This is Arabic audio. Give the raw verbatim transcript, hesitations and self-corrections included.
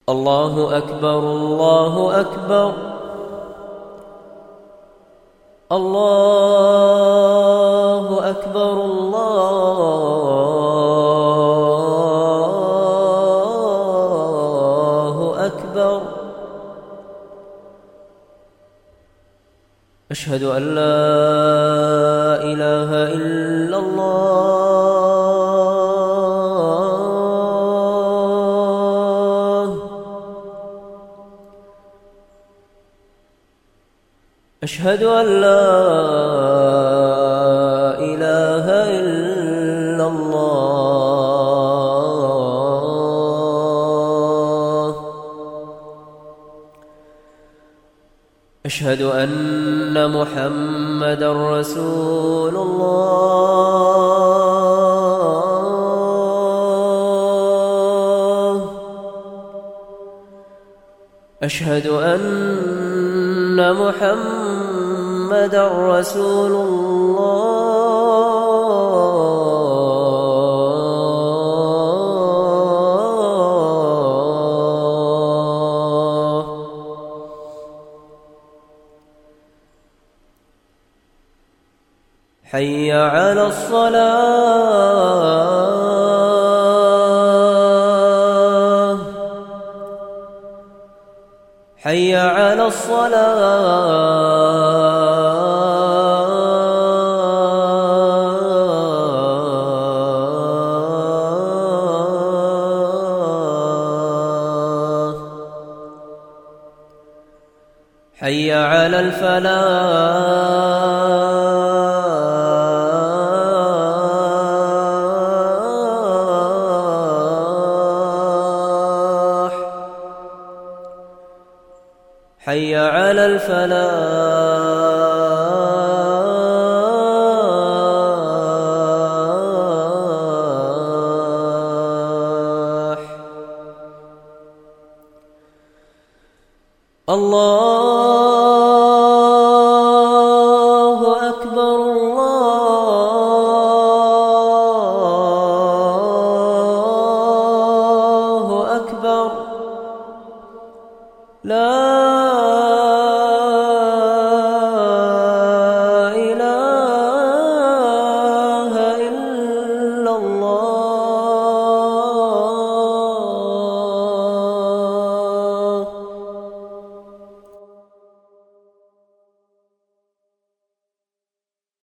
الله أكبر الله أكبر الله أكبر الله أكبر. أشهد أن لا إله إلا الله. أشهد أن لا إله إلا الله. أشهد أن محمدًا رسول الله. أشهد أن محمدًا رسول الله. حي على الصلاة حي على الصلاة. حي على الفلاح حي على الفلاح. الله